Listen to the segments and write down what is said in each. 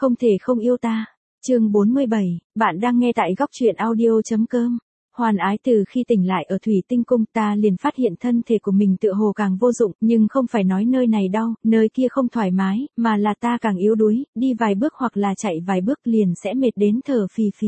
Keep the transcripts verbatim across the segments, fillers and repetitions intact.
Không thể không yêu ta. Chương bốn mươi bảy, bạn đang nghe tại góc truyện audio chấm com. Hoàn ái từ khi tỉnh lại ở Thủy Tinh Cung ta liền phát hiện thân thể của mình tựa hồ càng vô dụng, nhưng không phải nói nơi này đau, nơi kia không thoải mái, mà là ta càng yếu đuối, đi vài bước hoặc là chạy vài bước liền sẽ mệt đến thở phì phì.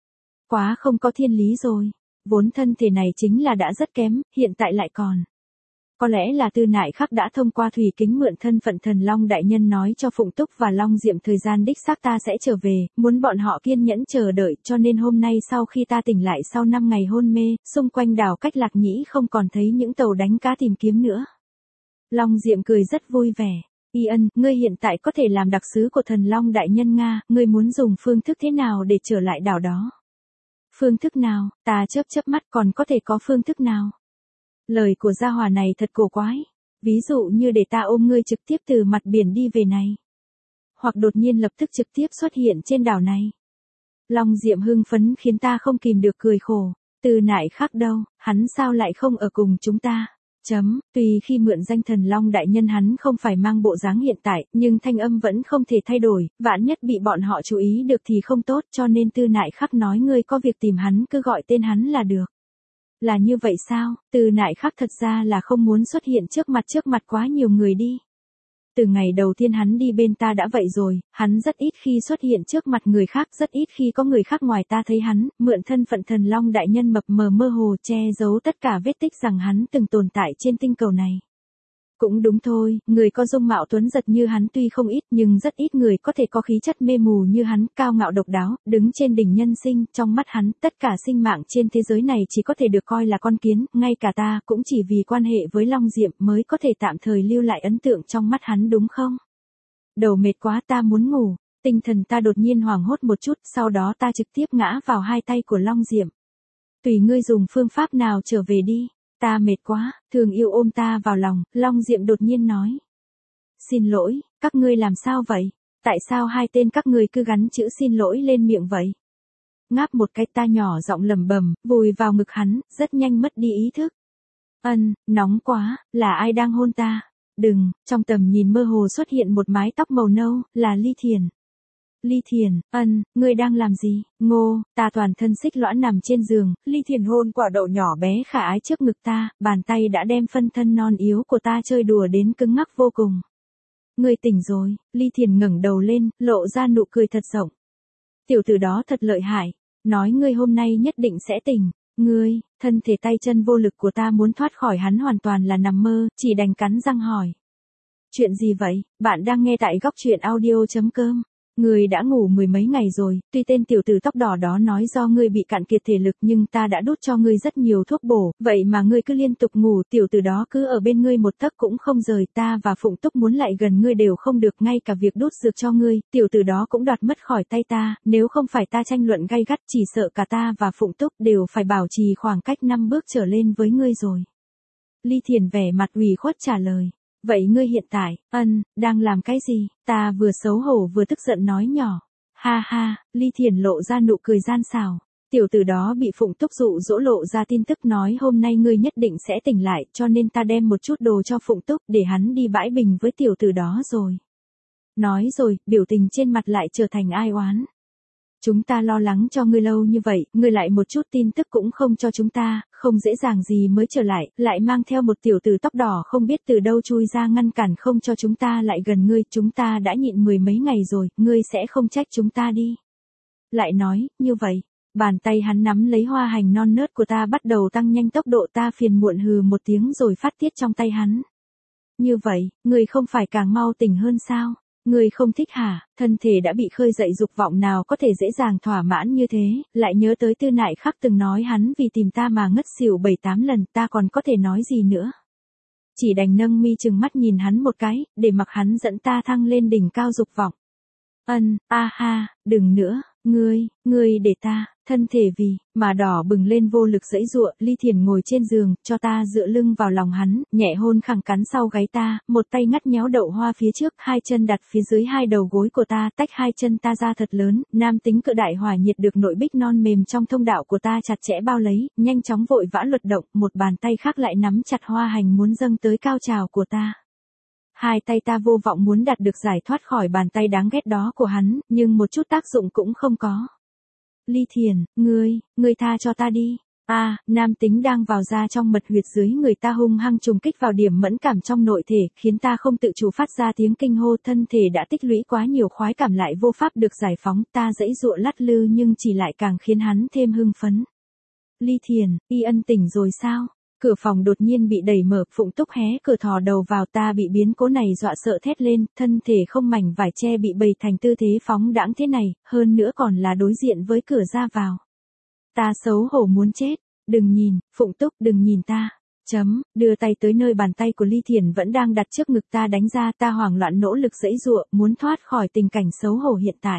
Quá không có thiên lý rồi, vốn thân thể này chính là đã rất kém, hiện tại lại còn. Có lẽ là Tư Nại Khắc đã thông qua Thủy Kính mượn thân phận Thần Long Đại Nhân nói cho Phụng Túc và Long Diệm thời gian đích xác ta sẽ trở về, muốn bọn họ kiên nhẫn chờ đợi, cho nên hôm nay sau khi ta tỉnh lại sau năm ngày hôn mê, xung quanh đảo Cách Lạc Nhĩ không còn thấy những tàu đánh cá tìm kiếm nữa. Long Diệm cười rất vui vẻ. Y Ân, ngươi hiện tại có thể làm đặc sứ của Thần Long Đại Nhân Nga, ngươi muốn dùng phương thức thế nào để trở lại đảo đó? Phương thức nào? Ta chớp chớp mắt, còn có thể có phương thức nào? Lời của gia hỏa này thật cổ quái. Ví dụ như để ta ôm ngươi trực tiếp từ mặt biển đi về này. Hoặc đột nhiên lập tức trực tiếp xuất hiện trên đảo này. Long Diệm hưng phấn khiến ta không kìm được cười khổ. Tư Nại Khắc đâu, hắn sao lại không ở cùng chúng ta? Chấm, tuy khi mượn danh Thần Long Đại Nhân hắn không phải mang bộ dáng hiện tại, nhưng thanh âm vẫn không thể thay đổi, vạn nhất bị bọn họ chú ý được thì không tốt, cho nên Tư Nại Khắc nói ngươi có việc tìm hắn cứ gọi tên hắn là được. Là như vậy sao? Tư Nại Khắc thật ra là không muốn xuất hiện trước mặt trước mặt quá nhiều người đi. Từ ngày đầu tiên hắn đi bên ta đã vậy rồi, hắn rất ít khi xuất hiện trước mặt người khác, rất ít khi có người khác ngoài ta thấy hắn, mượn thân phận Thần Long Đại Nhân mập mờ mơ hồ che giấu tất cả vết tích rằng hắn từng tồn tại trên tinh cầu này. Cũng đúng thôi, người có dung mạo tuấn giật như hắn tuy không ít nhưng rất ít người có thể có khí chất mê mù như hắn, cao ngạo độc đáo, đứng trên đỉnh nhân sinh, trong mắt hắn, tất cả sinh mạng trên thế giới này chỉ có thể được coi là con kiến, ngay cả ta cũng chỉ vì quan hệ với Long Diệm mới có thể tạm thời lưu lại ấn tượng trong mắt hắn đúng không? Đầu mệt quá ta muốn ngủ, tinh thần ta đột nhiên hoảng hốt một chút, sau đó ta trực tiếp ngã vào hai tay của Long Diệm. Tùy ngươi dùng phương pháp nào trở về đi. Ta mệt quá, Thường Yêu ôm ta vào lòng, Long Diệm đột nhiên nói. Xin lỗi, các ngươi làm sao vậy? Tại sao hai tên các ngươi cứ gắn chữ xin lỗi lên miệng vậy? Ngáp một cái ta nhỏ giọng lẩm bẩm, vùi vào ngực hắn, rất nhanh mất đi ý thức. Ân, nóng quá, là ai đang hôn ta? Đừng, trong tầm nhìn mơ hồ xuất hiện một mái tóc màu nâu, là Ly Thiền. Ly Thiền, Ân, ngươi đang làm gì? Ngô, ta toàn thân xích lõa nằm trên giường, Ly Thiền hôn quả đậu nhỏ bé khả ái trước ngực ta, bàn tay đã đem phân thân non yếu của ta chơi đùa đến cứng ngắc vô cùng. Ngươi tỉnh rồi, Ly Thiền ngẩng đầu lên, lộ ra nụ cười thật rộng. Tiểu tử đó thật lợi hại, nói ngươi hôm nay nhất định sẽ tỉnh. Ngươi, thân thể tay chân vô lực của ta muốn thoát khỏi hắn hoàn toàn là nằm mơ, chỉ đành cắn răng hỏi. Chuyện gì vậy? Bạn đang nghe tại góc truyện audio chấm com. Ngươi đã ngủ mười mấy ngày rồi, tuy tên tiểu tử tóc đỏ đó nói do ngươi bị cạn kiệt thể lực nhưng ta đã đút cho ngươi rất nhiều thuốc bổ, vậy mà ngươi cứ liên tục ngủ, tiểu tử đó cứ ở bên ngươi một tấc cũng không rời, ta và Phụng Túc muốn lại gần ngươi đều không được, ngay cả việc đút dược cho ngươi, tiểu tử đó cũng đoạt mất khỏi tay ta, nếu không phải ta tranh luận gay gắt chỉ sợ cả ta và Phụng Túc đều phải bảo trì khoảng cách năm bước trở lên với ngươi rồi. Ly Thiền vẻ mặt ủy khuất trả lời. Vậy ngươi hiện tại, Ân, đang làm cái gì? Ta vừa xấu hổ vừa tức giận nói nhỏ. Ha ha, Ly Thiền lộ ra nụ cười gian xảo. Tiểu tử đó bị Phụng Túc dụ dỗ lộ ra tin tức nói hôm nay ngươi nhất định sẽ tỉnh lại, cho nên ta đem một chút đồ cho Phụng Túc để hắn đi bãi bình với tiểu tử đó rồi. Nói rồi, biểu tình trên mặt lại trở thành ai oán. Chúng ta lo lắng cho ngươi lâu như vậy, ngươi lại một chút tin tức cũng không cho chúng ta, không dễ dàng gì mới trở lại, lại mang theo một tiểu tử tóc đỏ không biết từ đâu chui ra ngăn cản không cho chúng ta lại gần ngươi, chúng ta đã nhịn mười mấy ngày rồi, ngươi sẽ không trách chúng ta đi. Lại nói, như vậy, bàn tay hắn nắm lấy hoa hành non nớt của ta bắt đầu tăng nhanh tốc độ, ta phiền muộn hừ một tiếng rồi phát tiết trong tay hắn. Như vậy, ngươi không phải càng mau tỉnh hơn sao? Ngươi không thích hả? Thân thể đã bị khơi dậy dục vọng nào có thể dễ dàng thỏa mãn như thế, lại nhớ tới Tư Nại Khắc từng nói hắn vì tìm ta mà ngất xỉu bảy tám lần, ta còn có thể nói gì nữa. Chỉ đành nâng mi chừng mắt nhìn hắn một cái, để mặc hắn dẫn ta thăng lên đỉnh cao dục vọng. Ân, a ha, đừng nữa, ngươi, ngươi để ta, thân thể vì, mà đỏ bừng lên vô lực giãy giụa, Ly Thiền ngồi trên giường, cho ta dựa lưng vào lòng hắn, nhẹ hôn khẳng cắn sau gáy ta, một tay ngắt nhéo đậu hoa phía trước, hai chân đặt phía dưới hai đầu gối của ta, tách hai chân ta ra thật lớn, nam tính cự đại hỏa nhiệt được nội bích non mềm trong thông đạo của ta chặt chẽ bao lấy, nhanh chóng vội vã luật động, một bàn tay khác lại nắm chặt hoa hành muốn dâng tới cao trào của ta. Hai tay ta vô vọng muốn đạt được giải thoát khỏi bàn tay đáng ghét đó của hắn, nhưng một chút tác dụng cũng không có. Ly Thiền, ngươi, ngươi tha cho ta đi. A, à, nam tính đang vào ra trong mật huyệt dưới người ta hung hăng trùng kích vào điểm mẫn cảm trong nội thể, khiến ta không tự chủ phát ra tiếng kinh hô, thân thể đã tích lũy quá nhiều khoái cảm lại vô pháp được giải phóng, ta giãy giụa lắc lư nhưng chỉ lại càng khiến hắn thêm hưng phấn. Ly Thiền, Y Ân tỉnh rồi sao? Cửa phòng đột nhiên bị đẩy mở, Phụng Túc hé cửa thò đầu vào, ta bị biến cố này dọa sợ thét lên, thân thể không mảnh vải che bị bày thành tư thế phóng đãng thế này, hơn nữa còn là đối diện với cửa ra vào. Ta xấu hổ muốn chết, đừng nhìn, Phụng Túc đừng nhìn ta, chấm, đưa tay tới nơi bàn tay của Ly Thiền vẫn đang đặt trước ngực ta đánh ra, ta hoảng loạn nỗ lực giãy giụa, muốn thoát khỏi tình cảnh xấu hổ hiện tại.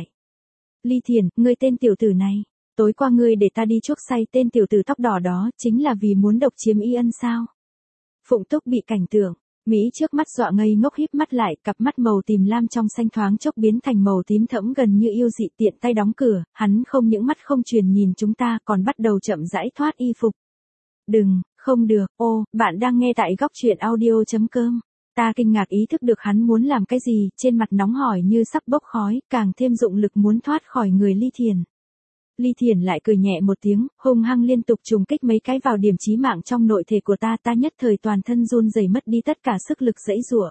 Ly Thiền, ngươi tên tiểu tử này. Tối qua ngươi để ta đi chuốc say tên tiểu tử tóc đỏ đó, chính là vì muốn độc chiếm Y Ân sao? Phụng Túc bị cảnh tượng Mỹ trước mắt dọa ngây ngốc, híp mắt lại, cặp mắt màu tím lam trong xanh thoáng chốc biến thành màu tím thẫm gần như yêu dị, tiện tay đóng cửa, hắn không những mắt không truyền nhìn chúng ta còn bắt đầu chậm rãi thoát y phục. Đừng, không được, ô, bạn đang nghe tại góc truyện audio.com. Ta kinh ngạc ý thức được hắn muốn làm cái gì, trên mặt nóng hổi như sắp bốc khói, càng thêm dụng lực muốn thoát khỏi người Ly Thiền. Ly Thiền lại cười nhẹ một tiếng, hung hăng liên tục trùng kích mấy cái vào điểm chí mạng trong nội thể của ta, ta nhất thời toàn thân run rẩy mất đi tất cả sức lực giãy giụa.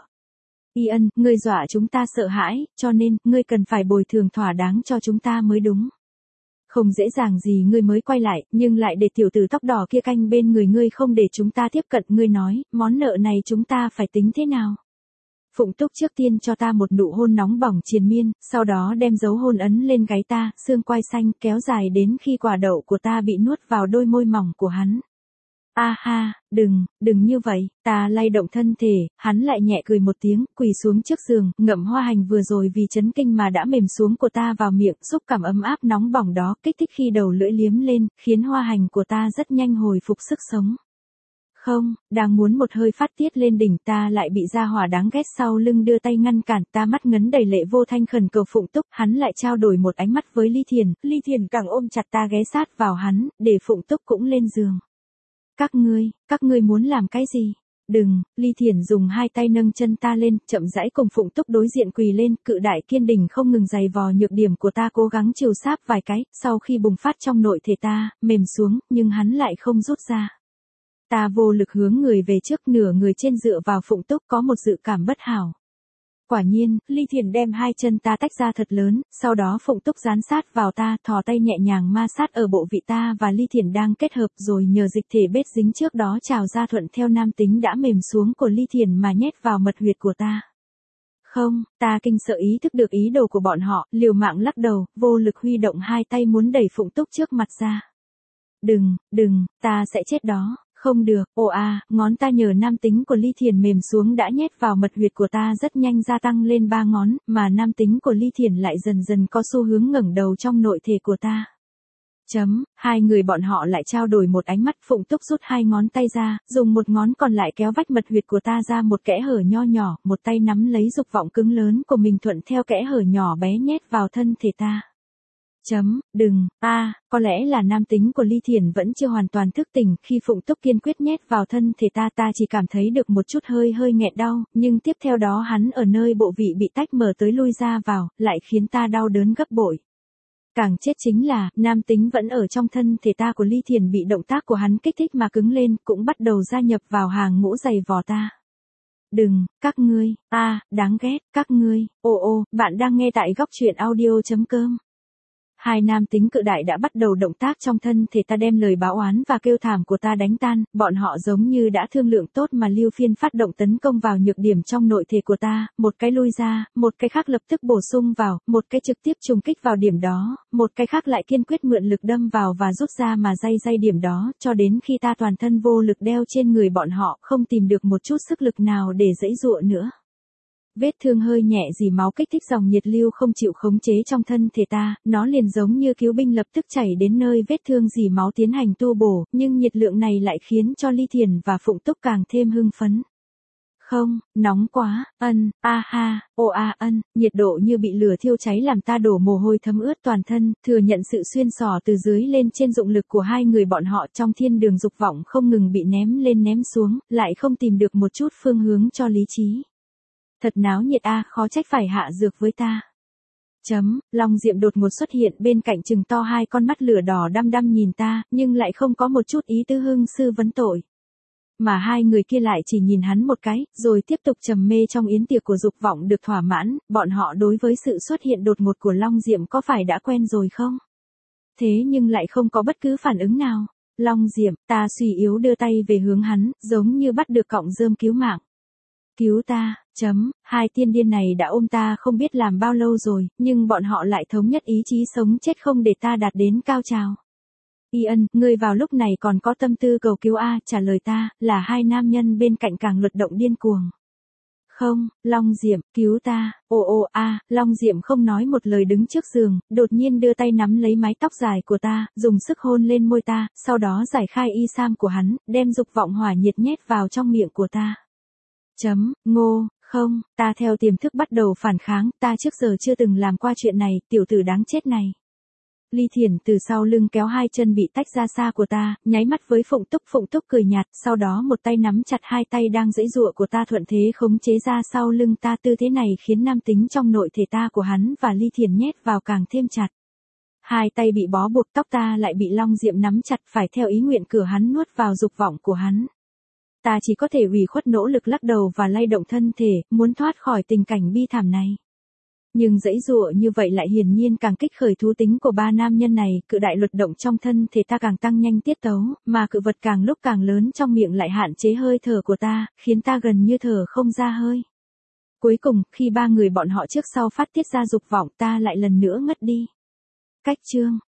Y Ân, ngươi dọa chúng ta sợ hãi, cho nên, ngươi cần phải bồi thường thỏa đáng cho chúng ta mới đúng. Không dễ dàng gì ngươi mới quay lại, nhưng lại để tiểu tử tóc đỏ kia canh bên người ngươi không để chúng ta tiếp cận, ngươi nói, món nợ này chúng ta phải tính thế nào? Phụng Túc trước tiên cho ta một nụ hôn nóng bỏng triền miên, sau đó đem dấu hôn ấn lên gáy ta, xương quai xanh kéo dài đến khi quả đậu của ta bị nuốt vào đôi môi mỏng của hắn. A ha, đừng, đừng như vậy, ta lay động thân thể, hắn lại nhẹ cười một tiếng, quỳ xuống trước giường, ngậm hoa hành vừa rồi vì chấn kinh mà đã mềm xuống của ta vào miệng, xúc cảm ấm áp nóng bỏng đó, kích thích khi đầu lưỡi liếm lên, khiến hoa hành của ta rất nhanh hồi phục sức sống. Không, đang muốn một hơi phát tiết lên đỉnh, ta lại bị gia hỏa đáng ghét sau lưng đưa tay ngăn cản, ta mắt ngấn đầy lệ vô thanh khẩn cầu Phụng Túc, hắn lại trao đổi một ánh mắt với Ly Thiền, Ly Thiền càng ôm chặt ta ghé sát vào hắn, để Phụng Túc cũng lên giường. Các ngươi, các ngươi muốn làm cái gì? Đừng, Ly Thiền dùng hai tay nâng chân ta lên, chậm rãi cùng Phụng Túc đối diện quỳ lên, cự đại kiên định không ngừng giày vò nhược điểm của ta, cố gắng chiều sáp vài cái, sau khi bùng phát trong nội thể ta, mềm xuống, nhưng hắn lại không rút ra. Ta vô lực hướng người về trước, nửa người trên dựa vào Phụng Túc, có một dự cảm bất hảo. Quả nhiên, Ly Thiền đem hai chân ta tách ra thật lớn, sau đó Phụng Túc dán sát vào ta, thò tay nhẹ nhàng ma sát ở bộ vị ta và Ly Thiền đang kết hợp, rồi nhờ dịch thể bết dính trước đó trào ra thuận theo nam tính đã mềm xuống của Ly Thiền mà nhét vào mật huyệt của ta. Không, ta kinh sợ ý thức được ý đồ của bọn họ, liều mạng lắc đầu, vô lực huy động hai tay muốn đẩy Phụng Túc trước mặt ra. Đừng, đừng, ta sẽ chết đó. Không được, ồ à, ngón ta nhờ nam tính của Ly Thiền mềm xuống đã nhét vào mật huyệt của ta rất nhanh gia tăng lên ba ngón, mà nam tính của Ly Thiền lại dần dần có xu hướng ngẩng đầu trong nội thể của ta. Chấm, hai người bọn họ lại trao đổi một ánh mắt, Phụng Túc rút hai ngón tay ra, dùng một ngón còn lại kéo vách mật huyệt của ta ra một kẽ hở nho nhỏ, một tay nắm lấy dục vọng cứng lớn của mình thuận theo kẽ hở nhỏ bé nhét vào thân thể ta. Chấm, đừng, a, à, có lẽ là nam tính của Ly Thiền vẫn chưa hoàn toàn thức tỉnh, khi Phụng Túc kiên quyết nhét vào thân thể ta, ta chỉ cảm thấy được một chút hơi hơi nghẹn đau, nhưng tiếp theo đó hắn ở nơi bộ vị bị tách mở tới lui ra vào, lại khiến ta đau đớn gấp bội. Càng chết chính là, nam tính vẫn ở trong thân thể ta của Ly Thiền bị động tác của hắn kích thích mà cứng lên, cũng bắt đầu gia nhập vào hàng ngũ giày vò ta. Đừng, các ngươi, a, à, đáng ghét, các ngươi, ô ô, bạn đang nghe tại góc truyện audio.com. Hai nam tính cự đại đã bắt đầu động tác trong thân thể ta, đem lời báo oán và kêu thảm của ta đánh tan, bọn họ giống như đã thương lượng tốt mà lưu phiên phát động tấn công vào nhược điểm trong nội thể của ta, một cái lui ra, một cái khác lập tức bổ sung vào, một cái trực tiếp trùng kích vào điểm đó, một cái khác lại kiên quyết mượn lực đâm vào và rút ra mà day day điểm đó, cho đến khi ta toàn thân vô lực đeo trên người bọn họ, không tìm được một chút sức lực nào để giãy giụa nữa. Vết thương hơi nhẹ dì máu kích thích dòng nhiệt lưu không chịu khống chế trong thân thể ta, nó liền giống như cứu binh lập tức chảy đến nơi vết thương dì máu tiến hành tu bổ, nhưng nhiệt lượng này lại khiến cho Ly Thiền và Phụng Túc càng thêm hưng phấn. Không, nóng quá, ân, a ha, ô a ân, nhiệt độ như bị lửa thiêu cháy làm ta đổ mồ hôi thấm ướt toàn thân, thừa nhận sự xuyên xỏ từ dưới lên trên dụng lực của hai người bọn họ trong thiên đường dục vọng không ngừng bị ném lên ném xuống, lại không tìm được một chút phương hướng cho lý trí. Thật náo nhiệt a, khó trách phải hạ dược với ta. Chấm, Long Diệm đột ngột xuất hiện bên cạnh trừng to hai con mắt lửa đỏ đăm đăm nhìn ta, nhưng lại không có một chút ý tứ hưng sư vấn tội. Mà hai người kia lại chỉ nhìn hắn một cái, rồi tiếp tục trầm mê trong yến tiệc của dục vọng được thỏa mãn, bọn họ đối với sự xuất hiện đột ngột của Long Diệm có phải đã quen rồi không? Thế nhưng lại không có bất cứ phản ứng nào. Long Diệm, ta suy yếu đưa tay về hướng hắn, giống như bắt được cọng rơm cứu mạng. Cứu ta, chấm, hai tiên điên này đã ôm ta không biết làm bao lâu rồi, nhưng bọn họ lại thống nhất ý chí sống chết không để ta đạt đến cao trào. Ian, ngươi vào lúc này còn có tâm tư cầu cứu a, trả lời ta, là hai nam nhân bên cạnh càng luật động điên cuồng. Không, Long Diệm, cứu ta, ồ ồ a, Long Diệm không nói một lời đứng trước giường, đột nhiên đưa tay nắm lấy mái tóc dài của ta, dùng sức hôn lên môi ta, sau đó giải khai y sam của hắn, đem dục vọng hỏa nhiệt nhét vào trong miệng của ta. Chấm, ngô, không, ta theo tiềm thức bắt đầu phản kháng, ta trước giờ chưa từng làm qua chuyện này, tiểu tử đáng chết này. Ly Thiển từ sau lưng kéo hai chân bị tách ra xa của ta, nháy mắt với Phụng Túc. Phụng Túc cười nhạt, sau đó một tay nắm chặt hai tay đang giãy giụa của ta thuận thế khống chế ra sau lưng ta. Tư thế này khiến nam tính trong nội thể ta của hắn và Ly Thiển nhét vào càng thêm chặt. Hai tay bị bó buộc, tóc ta lại bị Long Diệm nắm chặt, phải theo ý nguyện cửa hắn nuốt vào dục vọng của hắn. Ta chỉ có thể ủy khuất nỗ lực lắc đầu và lay động thân thể, muốn thoát khỏi tình cảnh bi thảm này. Nhưng giãy giụa như vậy lại hiển nhiên càng kích khởi thú tính của ba nam nhân này, cự đại luật động trong thân thể ta càng tăng nhanh tiết tấu, mà cự vật càng lúc càng lớn trong miệng lại hạn chế hơi thở của ta, khiến ta gần như thở không ra hơi. Cuối cùng, khi ba người bọn họ trước sau phát tiết ra dục vọng, ta lại lần nữa ngất đi. Cách chương